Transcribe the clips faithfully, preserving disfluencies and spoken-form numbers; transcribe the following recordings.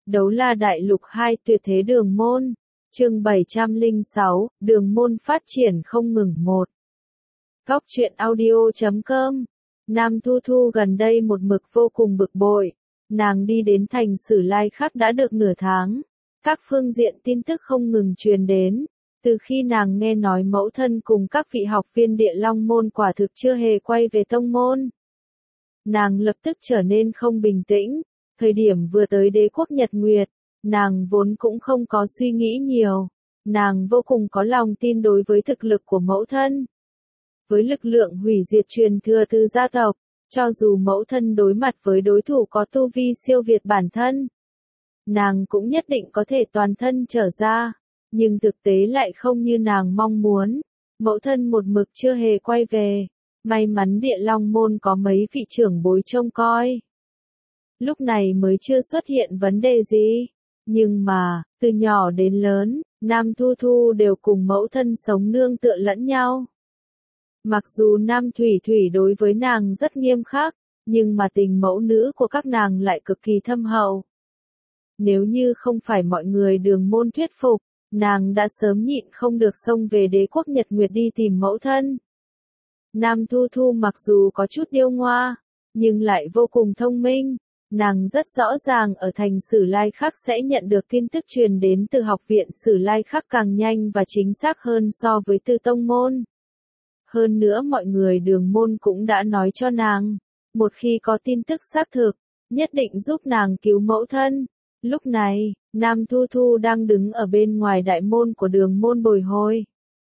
Đấu La Đại Lục hai Tuyệt Thế Đường Môn, chương bảy trăm lẻ sáu, Đường Môn phát triển không ngừng một. Góc truyện audio chấm com. Nam Thu Thu gần đây một mực vô cùng bực bội. Nàng đi đến thành Sử Lai Khắc đã được nửa tháng. Các phương diện tin tức không ngừng truyền đến. Từ khi nàng nghe nói mẫu thân cùng các vị học viên Địa Long Môn quả thực chưa hề quay về tông môn, nàng lập tức trở nên không bình tĩnh. Thời điểm vừa tới đế quốc Nhật Nguyệt, nàng vốn cũng không có suy nghĩ nhiều. Nàng vô cùng có lòng tin đối với thực lực của mẫu thân. Với lực lượng hủy diệt truyền thừa từ gia tộc, cho dù mẫu thân đối mặt với đối thủ có tu vi siêu việt bản thân, nàng cũng nhất định có thể toàn thân trở ra. Nhưng thực tế lại không như nàng mong muốn. Mẫu thân một mực chưa hề quay về. May mắn Địa Long Môn có mấy vị trưởng bối trông coi. Lúc này mới chưa xuất hiện vấn đề gì. Nhưng mà, từ nhỏ đến lớn, Nam Thu Thu đều cùng mẫu thân sống nương tựa lẫn nhau. Mặc dù Nam Thủy Thủy đối với nàng rất nghiêm khắc, nhưng mà tình mẫu nữ của các nàng lại cực kỳ thâm hậu. Nếu như không phải mọi người Đường Môn thuyết phục, nàng đã sớm nhịn không được xông về đế quốc Nhật Nguyệt đi tìm mẫu thân. Nam Thu Thu mặc dù có chút điêu ngoa, nhưng lại vô cùng thông minh. Nàng rất rõ ràng ở thành Sử Lai Khắc sẽ nhận được tin tức truyền đến từ học viện Sử Lai Khắc càng nhanh và chính xác hơn so với từ tông môn. Hơn nữa mọi người Đường Môn cũng đã nói cho nàng, một khi có tin tức xác thực, nhất định giúp nàng cứu mẫu thân. Lúc này, Nam Thu Thu đang đứng ở bên ngoài đại môn của Đường Môn bồi hồi.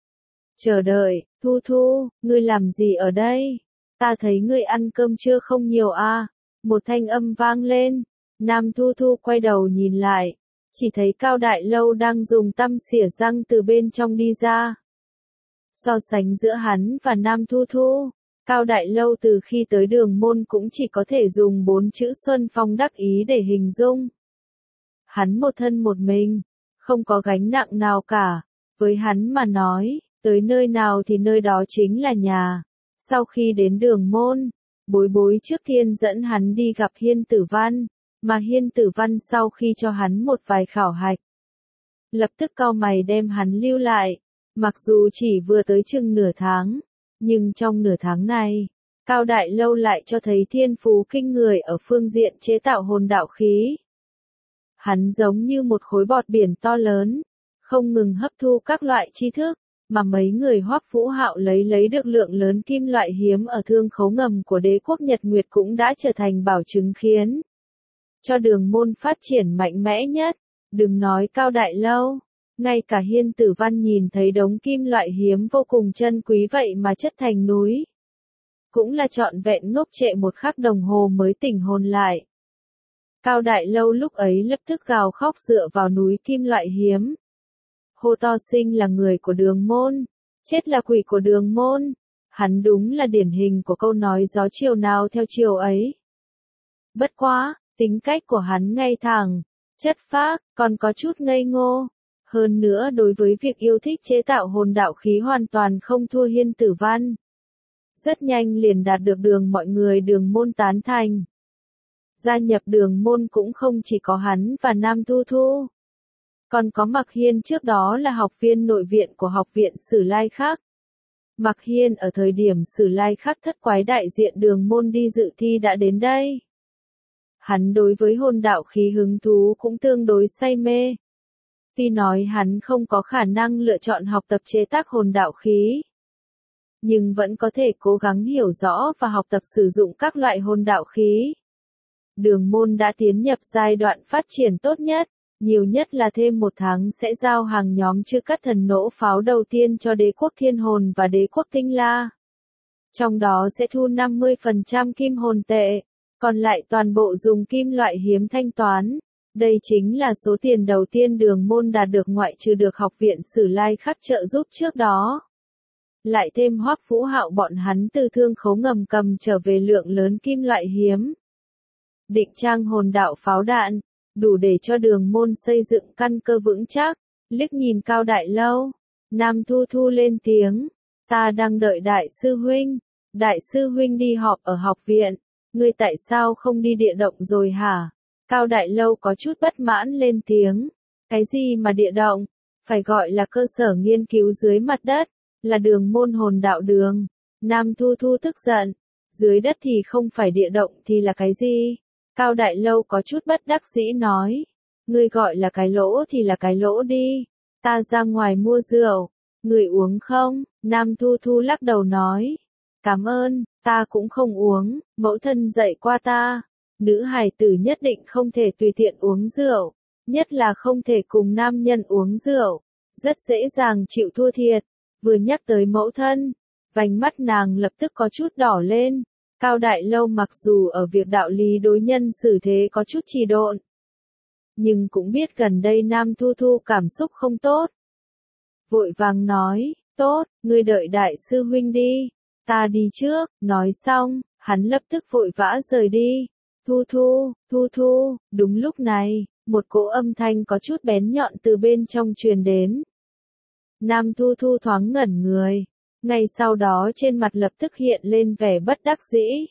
Chờ đợi. Thu Thu, ngươi làm gì ở đây? Ta thấy ngươi ăn cơm trưa không nhiều à? Một thanh âm vang lên. Nam Thu Thu quay đầu nhìn lại, chỉ thấy Cao Đại Lâu đang dùng tăm xỉa răng từ bên trong đi ra. So sánh giữa hắn và Nam Thu Thu, Cao Đại Lâu từ khi tới Đường Môn cũng chỉ có thể dùng bốn chữ Xuân Phong đắc ý để hình dung. Hắn một thân một mình, không có gánh nặng nào cả. Với hắn mà nói, tới nơi nào thì nơi đó chính là nhà. Sau khi đến Đường Môn, Bối Bối trước tiên dẫn hắn đi gặp Hiên Tử Văn, mà Hiên Tử Văn sau khi cho hắn một vài khảo hạch, lập tức cau mày đem hắn lưu lại. Mặc dù chỉ vừa tới chừng nửa tháng, nhưng trong nửa tháng này, Cao Đại Lâu lại cho thấy thiên phú kinh người ở phương diện chế tạo hồn đạo khí. Hắn giống như một khối bọt biển to lớn, không ngừng hấp thu các loại tri thức, mà mấy người Hoắc Vũ Hạo lấy lấy được lượng lớn kim loại hiếm ở thương khấu ngầm của đế quốc Nhật Nguyệt cũng đã trở thành bảo chứng khiến cho Đường Môn phát triển mạnh mẽ nhất. Đừng nói Cao Đại Lâu, ngay cả Hiên Tử Văn nhìn thấy đống kim loại hiếm vô cùng chân quý vậy mà chất thành núi, cũng là trọn vẹn ngốc trệ một khắc đồng hồ mới tỉnh hồn lại. Cao Đại Lâu lúc ấy lập tức gào khóc dựa vào núi kim loại hiếm. Hồ To Sinh là người của Đường Môn, chết là quỷ của Đường Môn. Hắn đúng là điển hình của câu nói gió chiều nào theo chiều ấy. Bất quá, tính cách của hắn ngay thẳng, chất phác, còn có chút ngây ngô. Hơn nữa đối với việc yêu thích chế tạo hồn đạo khí hoàn toàn không thua Hiên Tử Văn. Rất nhanh liền đạt được đường mọi người Đường Môn tán thành. Gia nhập Đường Môn cũng không chỉ có hắn và Nam Thu Thu, còn có Mạc Hiên, trước đó là học viên nội viện của học viện Sử Lai Khắc. Mạc Hiên ở thời điểm Sử Lai Khắc thất quái đại diện Đường Môn đi dự thi đã đến đây. Hắn đối với hồn đạo khí hứng thú cũng tương đối say mê. Tuy nói hắn không có khả năng lựa chọn học tập chế tác hồn đạo khí, nhưng vẫn có thể cố gắng hiểu rõ và học tập sử dụng các loại hồn đạo khí. Đường Môn đã tiến nhập giai đoạn phát triển tốt nhất, nhiều nhất là thêm một tháng sẽ giao hàng nhóm chư cắt thần nỗ pháo đầu tiên cho đế quốc Thiên Hồn và đế quốc Tinh La. Trong đó sẽ thu năm mươi phần trăm kim hồn tệ, còn lại toàn bộ dùng kim loại hiếm thanh toán. Đây chính là số tiền đầu tiên Đường Môn đạt được ngoại trừ được học viện Sử Lai Khắc trợ giúp trước đó. Lại thêm Hoắc Vũ Hạo bọn hắn từ thương khấu ngầm cầm trở về lượng lớn kim loại hiếm. Định trang hồn đạo pháo đạn, đủ để cho Đường Môn xây dựng căn cơ vững chắc. Liếc nhìn Cao Đại Lâu, Nam Thu Thu lên tiếng, ta đang đợi Đại sư huynh. Đại sư huynh đi họp ở học viện, ngươi tại sao không đi địa động rồi hả? Cao Đại Lâu có chút bất mãn lên tiếng. Cái gì mà địa động? Phải gọi là cơ sở nghiên cứu dưới mặt đất, là đường môn hồn đạo đường. Nam Thu Thu tức giận. Dưới đất thì không phải địa động thì là cái gì? Cao Đại Lâu có chút bất đắc dĩ nói. Ngươi gọi là cái lỗ thì là cái lỗ đi. Ta ra ngoài mua rượu. Người uống không? Nam Thu Thu lắc đầu nói. Cảm ơn, ta cũng không uống, mẫu thân dạy qua ta. Nữ hài tử nhất định không thể tùy tiện uống rượu, nhất là không thể cùng nam nhân uống rượu, rất dễ dàng chịu thua thiệt. Vừa nhắc tới mẫu thân, vành mắt nàng lập tức có chút đỏ lên. Cao Đại Lâu mặc dù ở việc đạo lý đối nhân xử thế có chút trì độn, nhưng cũng biết gần đây Nam Thu Thu cảm xúc không tốt. Vội vàng nói, tốt, ngươi đợi đại sư huynh đi, ta đi trước. Nói xong, hắn lập tức vội vã rời đi. Thu Thu, Thu Thu, đúng lúc này, một cỗ âm thanh có chút bén nhọn từ bên trong truyền đến. Nam Thu Thu thoáng ngẩn người, ngay sau đó trên mặt lập tức hiện lên vẻ bất đắc dĩ.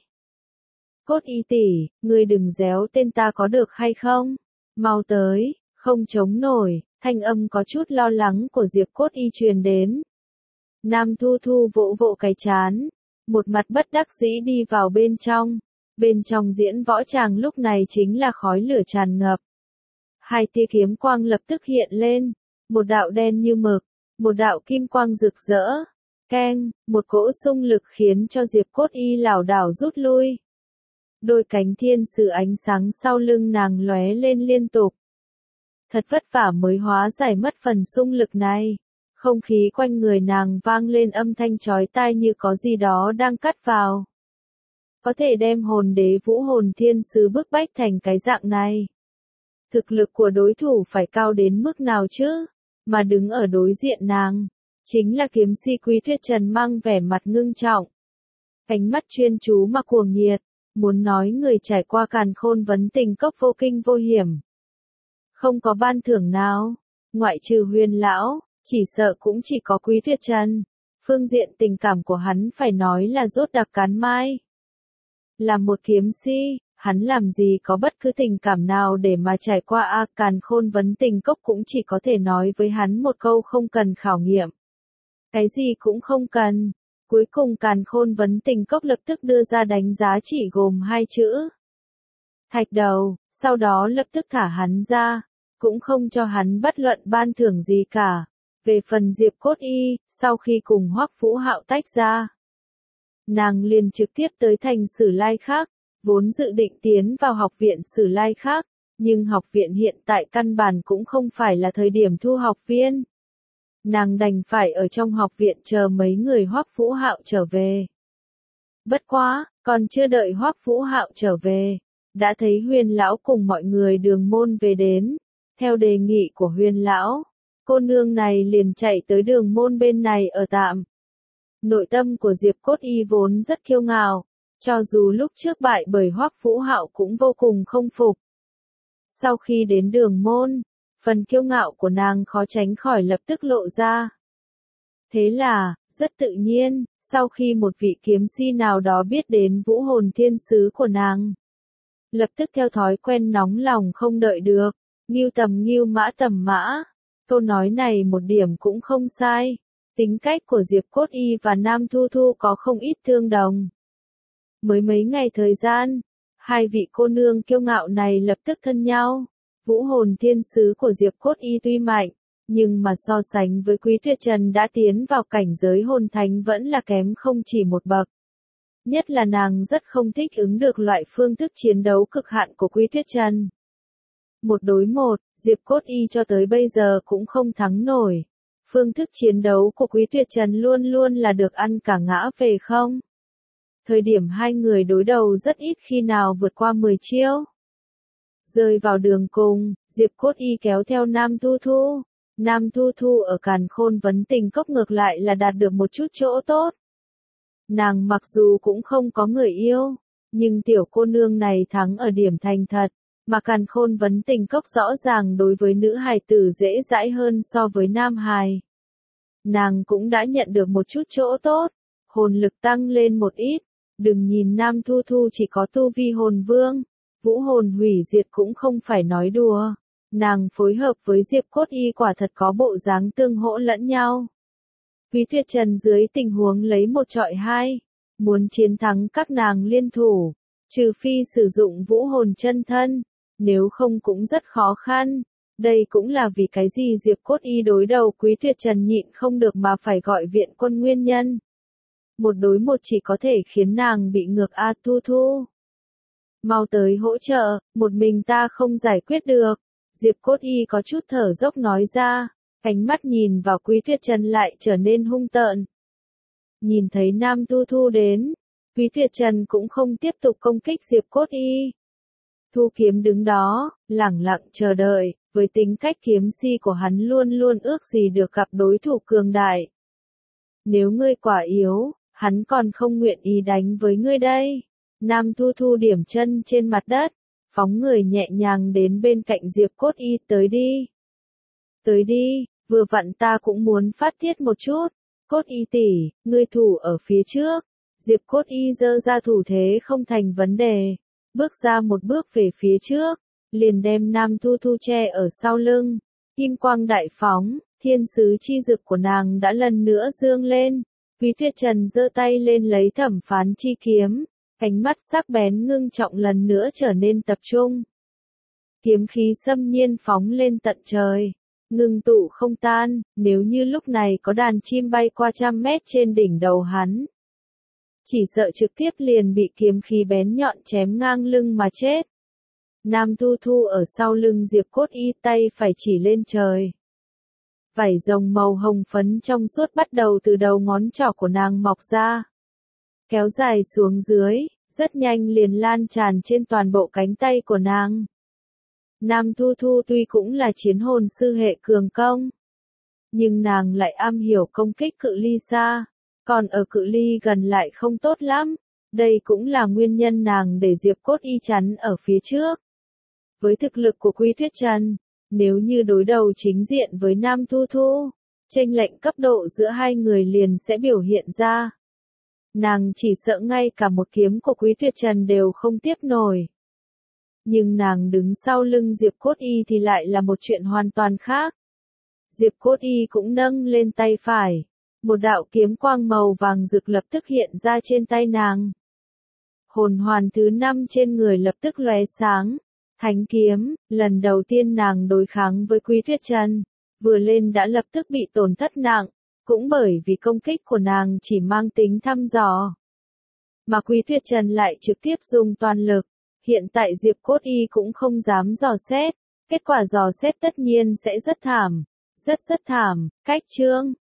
Cốt y tỷ, ngươi đừng réo tên ta có được hay không? Mau tới, không chống nổi, thanh âm có chút lo lắng của Diệp Cốt y truyền đến. Nam Thu Thu vỗ vỗ cái chán, một mặt bất đắc dĩ đi vào bên trong. Bên trong diễn võ tràng lúc này chính là khói lửa tràn ngập. Hai tia kiếm quang lập tức hiện lên, một đạo đen như mực, một đạo kim quang rực rỡ. Keng, một cỗ xung lực khiến cho Diệp Cốt y lảo đảo rút lui. Đôi cánh thiên sử ánh sáng sau lưng nàng lóe lên liên tục. Thật vất vả mới hóa giải mất phần xung lực này. Không khí quanh người nàng vang lên âm thanh chói tai như có gì đó đang cắt vào. Có thể đem hồn đế vũ hồn thiên sứ bức bách thành cái dạng này. Thực lực của đối thủ phải cao đến mức nào chứ? Mà đứng ở đối diện nàng, chính là kiếm si Quý Tuyết Trần mang vẻ mặt ngưng trọng. Ánh mắt chuyên chú mà cuồng nhiệt, muốn nói người trải qua càn khôn vấn tình cốc vô kinh vô hiểm. Không có ban thưởng nào, ngoại trừ Huyền lão, chỉ sợ cũng chỉ có Quý Tuyết Trần. Phương diện tình cảm của hắn phải nói là rốt đặc cán mai. Là một kiếm si, hắn làm gì có bất cứ tình cảm nào để mà trải qua a càn khôn vấn tình cốc cũng chỉ có thể nói với hắn một câu không cần khảo nghiệm. Cái gì cũng không cần. Cuối cùng càn khôn vấn tình cốc lập tức đưa ra đánh giá chỉ gồm hai chữ. Thạch đầu, sau đó lập tức thả hắn ra, cũng không cho hắn bất luận ban thưởng gì cả. Về phần Diệp Cốt y, sau khi cùng Hoắc Vũ Hạo tách ra, nàng liền trực tiếp tới thành Sử Lai khác, vốn dự định tiến vào học viện Sử Lai khác, nhưng học viện hiện tại căn bản cũng không phải là thời điểm thu học viên. Nàng đành phải ở trong học viện chờ mấy người Hoắc Vũ Hạo trở về. Bất quá, còn chưa đợi Hoắc Vũ Hạo trở về, đã thấy Huyền lão cùng mọi người đường môn về đến. Theo đề nghị của Huyền lão, cô nương này liền chạy tới đường môn bên này ở tạm. Nội tâm của Diệp Cốt y vốn rất kiêu ngạo, cho dù lúc trước bại bởi Hoắc Vũ Hạo cũng vô cùng không phục. Sau khi đến đường môn, phần kiêu ngạo của nàng khó tránh khỏi lập tức lộ ra. Thế là, rất tự nhiên, sau khi một vị kiếm si nào đó biết đến vũ hồn thiên sứ của nàng, lập tức theo thói quen nóng lòng không đợi được, nghiêu tầm nghiêu mã tầm mã. Câu nói này một điểm cũng không sai. Tính cách của Diệp Cốt y và Nam Thu Thu có không ít tương đồng. Mới mấy ngày thời gian, hai vị cô nương kiêu ngạo này lập tức thân nhau. Vũ hồn thiên sứ của Diệp Cốt y tuy mạnh, nhưng mà so sánh với Quý Tuyết Trần đã tiến vào cảnh giới hồn thánh vẫn là kém không chỉ một bậc. Nhất là nàng rất không thích ứng được loại phương thức chiến đấu cực hạn của Quý Tuyết Trần. Một đối một, Diệp Cốt y cho tới bây giờ cũng không thắng nổi. Phương thức chiến đấu của Quý Tuyệt Trần luôn luôn là được ăn cả ngã về không. Thời điểm hai người đối đầu rất ít khi nào vượt qua mười chiêu. Rơi vào đường cùng, Diệp Cốt y kéo theo Nam Thu Thu. Nam Thu Thu ở càn khôn vấn tình cốc ngược lại là đạt được một chút chỗ tốt. Nàng mặc dù cũng không có người yêu, nhưng tiểu cô nương này thắng ở điểm thành thật. Mà càn khôn vấn tình cốc rõ ràng đối với nữ hài tử dễ dãi hơn so với nam hài. Nàng cũng đã nhận được một chút chỗ tốt, hồn lực tăng lên một ít, đừng nhìn Nam Thu Thu chỉ có tu vi hồn vương, Vũ hồn hủy diệt cũng không phải nói đùa. Nàng phối hợp với Diệp Cốt Y quả thật có bộ dáng tương hỗ lẫn nhau. Quý Tuyệt Trần dưới tình huống lấy một trọi hai, muốn chiến thắng các nàng liên thủ, trừ phi sử dụng vũ hồn chân thân, nếu không cũng rất khó khăn. Đây cũng là vì cái gì Diệp Cốt Y đối đầu Quý Tuyệt Trần nhịn không được mà phải gọi viện quân nguyên nhân. Một đối một chỉ có thể khiến nàng bị ngược A Thu Thu. Mau tới hỗ trợ, một mình ta không giải quyết được. Diệp Cốt Y có chút thở dốc nói ra, ánh mắt nhìn vào Quý Tuyệt Trần lại trở nên hung tợn. Nhìn thấy Nam Thu Thu đến, Quý Tuyệt Trần cũng không tiếp tục công kích Diệp Cốt Y. Thu Kiếm đứng đó, lẳng lặng chờ đợi, với tính cách kiếm si của hắn luôn luôn ước gì được gặp đối thủ cường đại. Nếu ngươi quả yếu, hắn còn không nguyện ý đánh với ngươi đây. Nam Thu Thu điểm chân trên mặt đất, phóng người nhẹ nhàng đến bên cạnh Diệp Cốt Y, tới đi. Tới đi, vừa vặn ta cũng muốn phát tiết một chút. Cốt Y tỷ, ngươi thủ ở phía trước. Diệp Cốt Y giơ ra thủ thế không thành vấn đề, bước ra một bước về phía trước, liền đem Nam Thu Thu che ở sau lưng. Kim quang đại phóng, thiên sứ chi dực của nàng đã lần nữa dương lên. Quý Tuyệt Trần giơ tay lên lấy thẩm phán chi kiếm, ánh mắt sắc bén ngưng trọng lần nữa trở nên tập trung. Kiếm khí xâm nhiên phóng lên tận trời, ngưng tụ không tan, nếu như lúc này có đàn chim bay qua trăm mét trên đỉnh đầu hắn, chỉ sợ trực tiếp liền bị kiếm khí bén nhọn chém ngang lưng mà chết. Nam Thu Thu ở sau lưng Diệp Cốt Y, tay phải chỉ lên trời. Vảy rồng màu hồng phấn trong suốt bắt đầu từ đầu ngón trỏ của nàng mọc ra, kéo dài xuống dưới, rất nhanh liền lan tràn trên toàn bộ cánh tay của nàng. Nam Thu Thu tuy cũng là chiến hồn sư hệ cường công, nhưng nàng lại am hiểu công kích cự ly xa, còn ở cự ly gần lại không tốt lắm. Đây cũng là nguyên nhân nàng để Diệp Cốt Y chắn ở phía trước. Với thực lực của Quý Tuyệt Trần, nếu như đối đầu chính diện với Nam Thu Thu, chênh lệch cấp độ giữa hai người liền sẽ biểu hiện ra. Nàng chỉ sợ ngay cả một kiếm của Quý Tuyệt Trần đều không tiếp nổi. Nhưng nàng đứng sau lưng Diệp Cốt Y thì lại là một chuyện hoàn toàn khác. Diệp Cốt Y cũng nâng lên tay phải, một đạo kiếm quang màu vàng rực lập tức hiện ra trên tay nàng. Hồn hoàn thứ năm trên người lập tức lóe sáng, thánh kiếm, lần đầu tiên nàng đối kháng với Quý Tuyệt Trần, vừa lên đã lập tức bị tổn thất nặng, cũng bởi vì công kích của nàng chỉ mang tính thăm dò. Mà Quý Tuyệt Trần lại trực tiếp dùng toàn lực, hiện tại Diệp Cốt Y cũng không dám dò xét, kết quả dò xét tất nhiên sẽ rất thảm, rất rất thảm. Cách chương